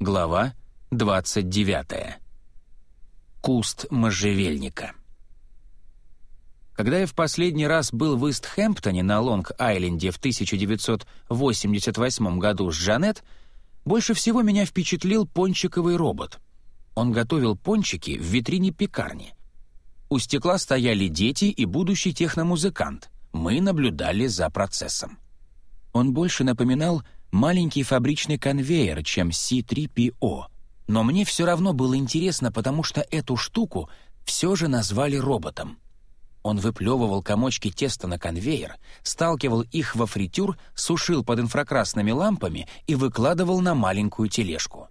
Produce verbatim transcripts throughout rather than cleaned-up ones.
Глава двадцать девятая. Куст можжевельника. Когда я в последний раз был в Ист-Хэмптоне на Лонг-Айленде в тысяча девятьсот восемьдесят восьмом году с Джанет, больше всего меня впечатлил пончиковый робот. Он готовил пончики в витрине пекарни. У стекла стояли дети и будущий техномузыкант. Мы наблюдали за процессом. Он больше напоминал маленький фабричный конвейер, чем си три пи о. Но мне все равно было интересно, потому что эту штуку все же назвали роботом. Он выплевывал комочки теста на конвейер, сталкивал их во фритюр, сушил под инфракрасными лампами и выкладывал на маленькую тележку.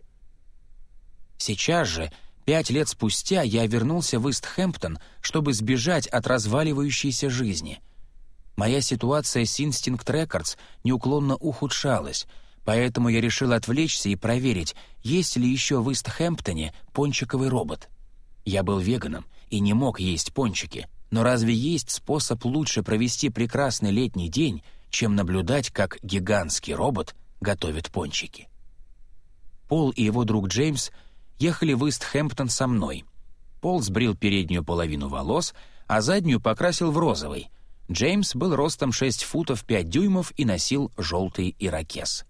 Сейчас же, пять лет спустя, я вернулся в Ист-Хэмптон, чтобы сбежать от разваливающейся жизни. Моя ситуация с Instinct Records неуклонно ухудшалась, поэтому я решил отвлечься и проверить, есть ли еще в Ист-Хэмптоне пончиковый робот. Я был веганом и не мог есть пончики, но разве есть способ лучше провести прекрасный летний день, чем наблюдать, как гигантский робот готовит пончики? Пол и его друг Джеймс ехали в Ист-Хэмптон со мной. Пол сбрил переднюю половину волос, а заднюю покрасил в розовый. Джеймс был ростом шесть футов пять дюймов и носил желтый ирокез.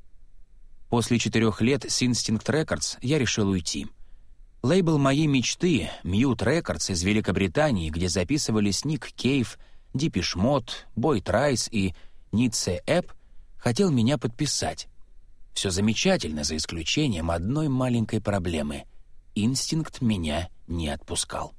После четырех лет с Instinct Records я решил уйти. Лейбл моей мечты, Mute Records из Великобритании, где записывались Ник Кейв, Depeche Mode, Boy Trice и Nietzsche Эп, хотел меня подписать. Все замечательно, за исключением одной маленькой проблемы. Instinct меня не отпускал.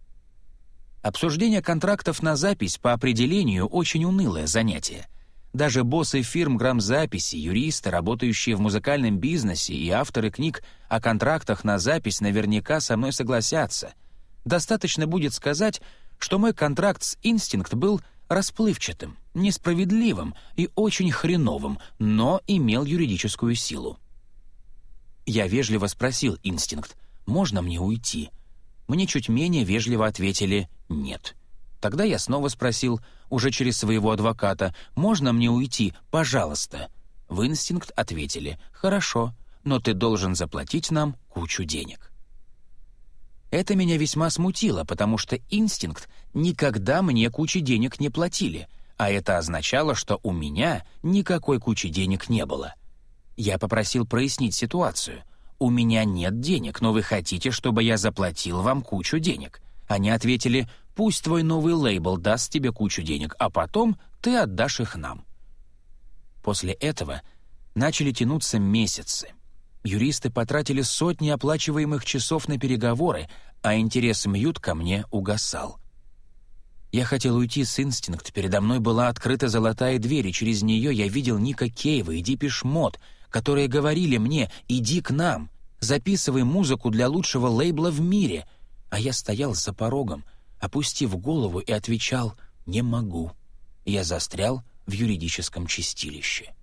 Обсуждение контрактов на запись по определению очень унылое занятие. Даже боссы фирм грамзаписи, юристы, работающие в музыкальном бизнесе и авторы книг о контрактах на запись наверняка со мной согласятся. Достаточно будет сказать, что мой контракт с Instinct был расплывчатым, несправедливым и очень хреновым, но имел юридическую силу. Я вежливо спросил Instinct, можно мне уйти? Мне чуть менее вежливо ответили «нет». Тогда я снова спросил, уже через своего адвоката, «можно мне уйти, пожалуйста?» В Instinct ответили «хорошо, но ты должен заплатить нам кучу денег». Это меня весьма смутило, потому что Instinct никогда мне кучи денег не платили, а это означало, что у меня никакой кучи денег не было. Я попросил прояснить ситуацию. «У меня нет денег, но вы хотите, чтобы я заплатил вам кучу денег». Они ответили, «Пусть твой новый лейбл даст тебе кучу денег, а потом ты отдашь их нам». После этого начали тянуться месяцы. Юристы потратили сотни оплачиваемых часов на переговоры, а интерес Мьют ко мне угасал. Я хотел уйти с Instinct, передо мной была открыта золотая дверь, и через нее я видел Ника Кейва и Depeche Mode, которые говорили мне «иди к нам, записывай музыку для лучшего лейбла в мире», а я стоял за порогом, опустив голову и отвечал «не могу». Я застрял в юридическом чистилище.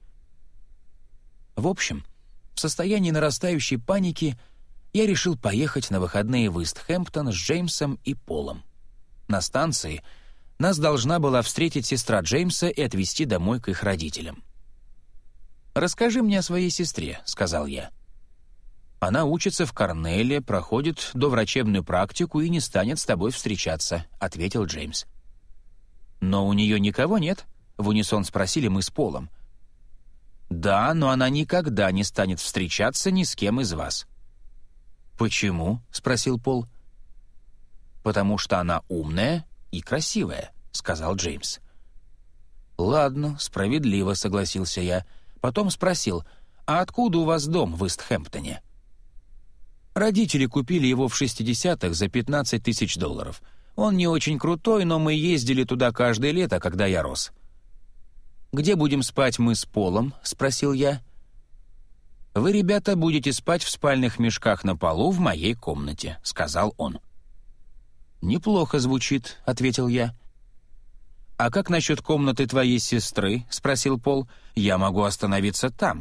В общем, в состоянии нарастающей паники я решил поехать на выходные в Ист-Хэмптон с Джеймсом и Полом. На станции нас должна была встретить сестра Джеймса и отвезти домой к их родителям. «Расскажи мне о своей сестре», — сказал я. «Она учится в Корнелле, проходит доврачебную практику и не станет с тобой встречаться», — ответил Джеймс. «Но у нее никого нет?» — в унисон спросили мы с Полом. «Да, но она никогда не станет встречаться ни с кем из вас». «Почему?» — спросил Пол. «Потому что она умная и красивая», — сказал Джеймс. «Ладно, справедливо», — согласился я. Потом спросил, «А откуда у вас дом в Ист-Хэмптоне?» «Родители купили его в шестидесятых за пятнадцать тысяч долларов. Он не очень крутой, но мы ездили туда каждое лето, когда я рос». «Где будем спать мы с Полом?» — спросил я. «Вы, ребята, будете спать в спальных мешках на полу в моей комнате», — сказал он. «Неплохо звучит», — ответил я. «А как насчет комнаты твоей сестры?» — спросил Пол. «Я могу остановиться там».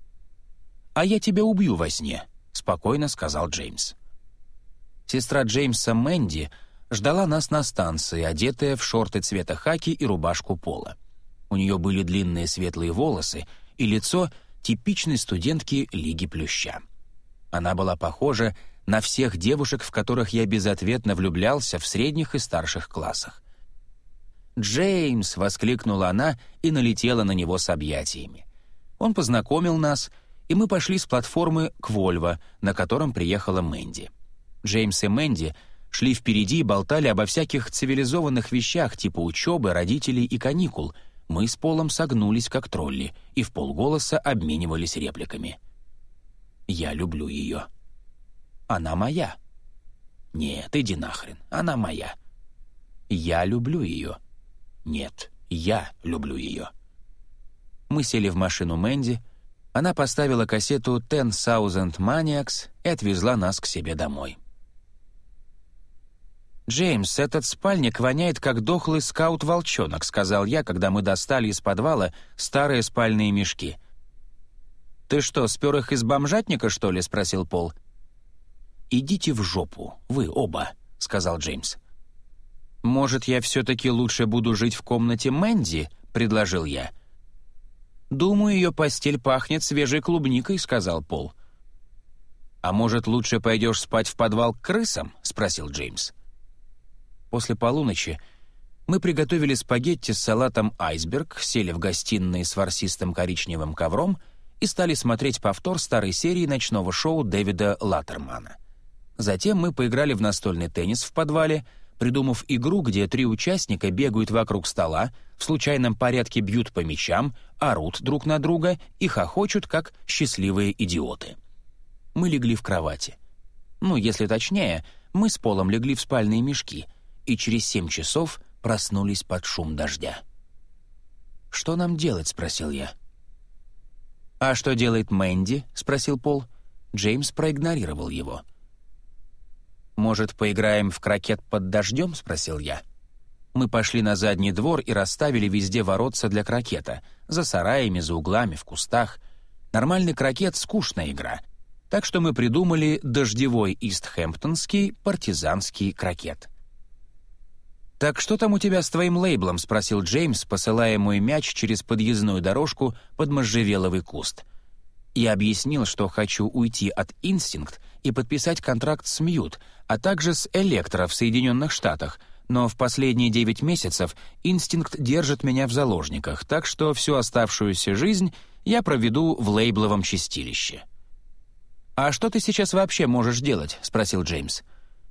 «А я тебя убью во сне», — спокойно сказал Джеймс. Сестра Джеймса Мэнди ждала нас на станции, одетая в шорты цвета хаки и рубашку Пола. У нее были длинные светлые волосы и лицо типичной студентки Лиги Плюща. Она была похожа на всех девушек, в которых я безответно влюблялся в средних и старших классах. «Джеймс!» — воскликнула она и налетела на него с объятиями. Он познакомил нас, и мы пошли с платформы к Вольво, на котором приехала Мэнди. Джеймс и Мэнди шли впереди и болтали обо всяких цивилизованных вещах типа учебы, родителей и каникул. Мы с Полом согнулись, как тролли, и вполголоса обменивались репликами. «Я люблю ее». «Она моя». «Нет, иди нахрен, она моя». «Я люблю ее». «Нет, я люблю ее». Мы сели в машину Мэнди, она поставила кассету «Ten Thousand Maniacs» и отвезла нас к себе домой. «Джеймс, этот спальник воняет, как дохлый скаут-волчонок», — сказал я, когда мы достали из подвала старые спальные мешки. «Ты что, спер их из бомжатника, что ли?» — спросил Пол. «Идите в жопу, вы оба», — сказал Джеймс. «Может, я все-таки лучше буду жить в комнате Мэнди?» — предложил я. «Думаю, ее постель пахнет свежей клубникой», — сказал Пол. «А может, лучше пойдешь спать в подвал к крысам?» — спросил Джеймс. После полуночи мы приготовили спагетти с салатом «Айсберг», сели в гостиной с ворсистым коричневым ковром и стали смотреть повтор старой серии ночного шоу Дэвида Латтермана. Затем мы поиграли в настольный теннис в подвале, придумав игру, где три участника бегают вокруг стола, в случайном порядке бьют по мячам, орут друг на друга и хохочут, как счастливые идиоты. Мы легли в кровати. Ну, если точнее, мы с Полом легли в спальные мешки и через семь часов проснулись под шум дождя. «Что нам делать?» — спросил я. «А что делает Мэнди?» — спросил Пол. Джеймс проигнорировал его. «Может, поиграем в крокет под дождем?» — спросил я. Мы пошли на задний двор и расставили везде воротца для крокета. За сараями, за углами, в кустах. Нормальный крокет — скучная игра. Так что мы придумали дождевой истхэмптонский партизанский крокет. «Так что там у тебя с твоим лейблом?» — спросил Джеймс, посылая мой мяч через подъездную дорожку под можжевеловый куст. Я объяснил, что хочу уйти от «Инстинкт» и подписать контракт с «Мьют», а также с «Электро» в Соединенных Штатах, но в последние девять месяцев «Инстинкт» держит меня в заложниках, так что всю оставшуюся жизнь я проведу в лейбловом чистилище. «А что ты сейчас вообще можешь делать?» — спросил Джеймс.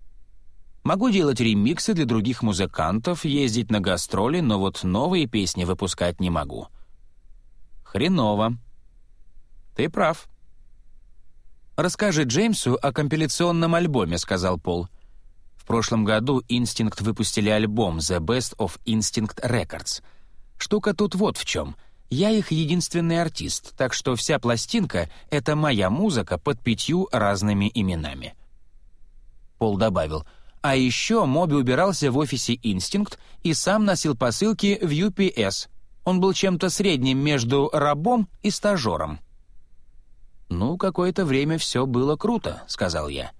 «Могу делать ремиксы для других музыкантов, ездить на гастроли, но вот новые песни выпускать не могу». «Хреново». «Ты прав». «Расскажи Джеймсу о компиляционном альбоме», — сказал Пол. В прошлом году «Инстинкт» выпустили альбом «The Best of Instinct Records». Штука тут вот в чем. Я их единственный артист, так что вся пластинка — это моя музыка под пятью разными именами. Пол добавил, а еще Моби убирался в офисе «Инстинкт» и сам носил посылки в ю пи эс. Он был чем-то средним между рабом и стажером. «Ну, какое-то время все было круто», — сказал я.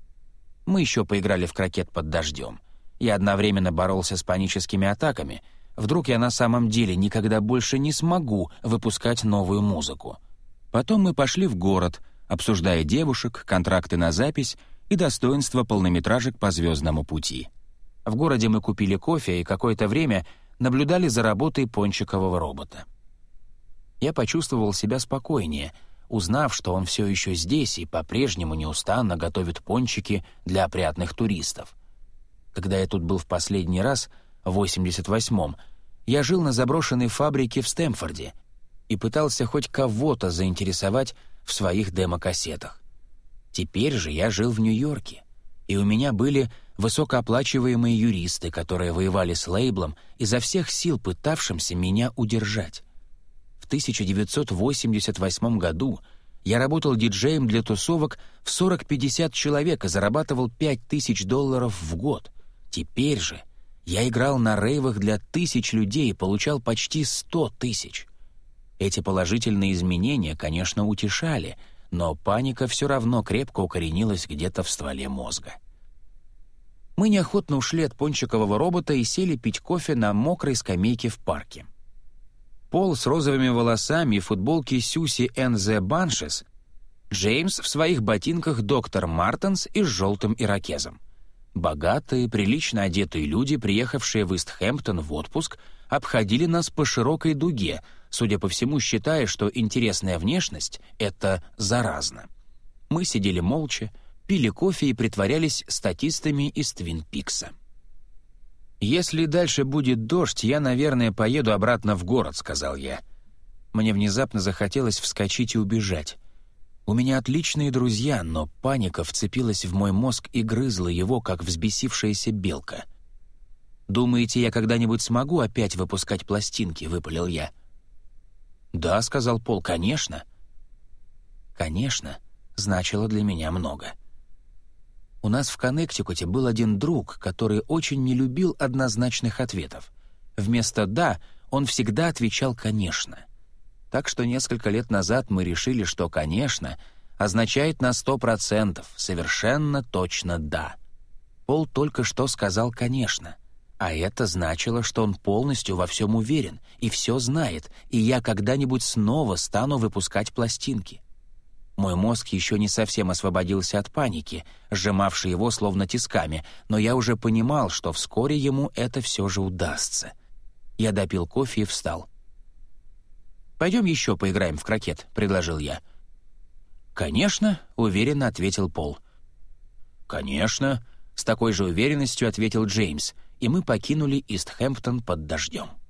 Мы еще поиграли в крокет под дождем. Я одновременно боролся с паническими атаками. Вдруг я на самом деле никогда больше не смогу выпускать новую музыку. Потом мы пошли в город, обсуждая девушек, контракты на запись и достоинства полнометражек по «Звездному пути». В городе мы купили кофе и какое-то время наблюдали за работой пончикового робота. Я почувствовал себя спокойнее, узнав, что он все еще здесь и по-прежнему неустанно готовит пончики для опрятных туристов. Когда я тут был в последний раз, в восемьдесят восьмом, я жил на заброшенной фабрике в Стэмфорде и пытался хоть кого-то заинтересовать в своих демокассетах. Теперь же я жил в Нью-Йорке, и у меня были высокооплачиваемые юристы, которые воевали с лейблом, изо всех сил пытавшимся меня удержать. В тысяча девятьсот восемьдесят восьмом году я работал диджеем для тусовок в сорок-пятьдесят человек и зарабатывал пять тысяч долларов в год. Теперь же я играл на рейвах для тысяч людей и получал почти сто тысяч. Эти положительные изменения, конечно, утешали, но паника все равно крепко укоренилась где-то в стволе мозга. Мы неохотно ушли от пончикового робота и сели пить кофе на мокрой скамейке в парке. Пол с розовыми волосами и футболке Сьюси and the Bunches Джеймс в своих ботинках доктор Мартенс и с желтым ирокезом. Богатые, прилично одетые люди, приехавшие в Истхэмптон в отпуск, обходили нас по широкой дуге, судя по всему, считая, что интересная внешность — это заразно. Мы сидели молча, пили кофе и притворялись статистами из Твин Пикса. «Если дальше будет дождь, я, наверное, поеду обратно в город», — сказал я. Мне внезапно захотелось вскочить и убежать. У меня отличные друзья, но паника вцепилась в мой мозг и грызла его, как взбесившаяся белка. «Думаете, я когда-нибудь смогу опять выпускать пластинки?» — выпалил я. «Да», — сказал Пол, — «конечно». «Конечно» значило для меня много. У нас в Коннектикуте был один друг, который очень не любил однозначных ответов. Вместо «да» он всегда отвечал «конечно». Так что несколько лет назад мы решили, что «конечно» означает на сто процентов, совершенно точно «да». Пол только что сказал «конечно», а это значило, что он полностью во всем уверен и все знает, и я когда-нибудь снова стану выпускать пластинки. Мой мозг еще не совсем освободился от паники, сжимавшей его словно тисками, но я уже понимал, что вскоре ему это все же удастся. Я допил кофе и встал. «Пойдем еще поиграем в крокет», — предложил я. «Конечно», — уверенно ответил Пол. «Конечно», — с такой же уверенностью ответил Джеймс, и мы покинули Истхэмптон под дождем.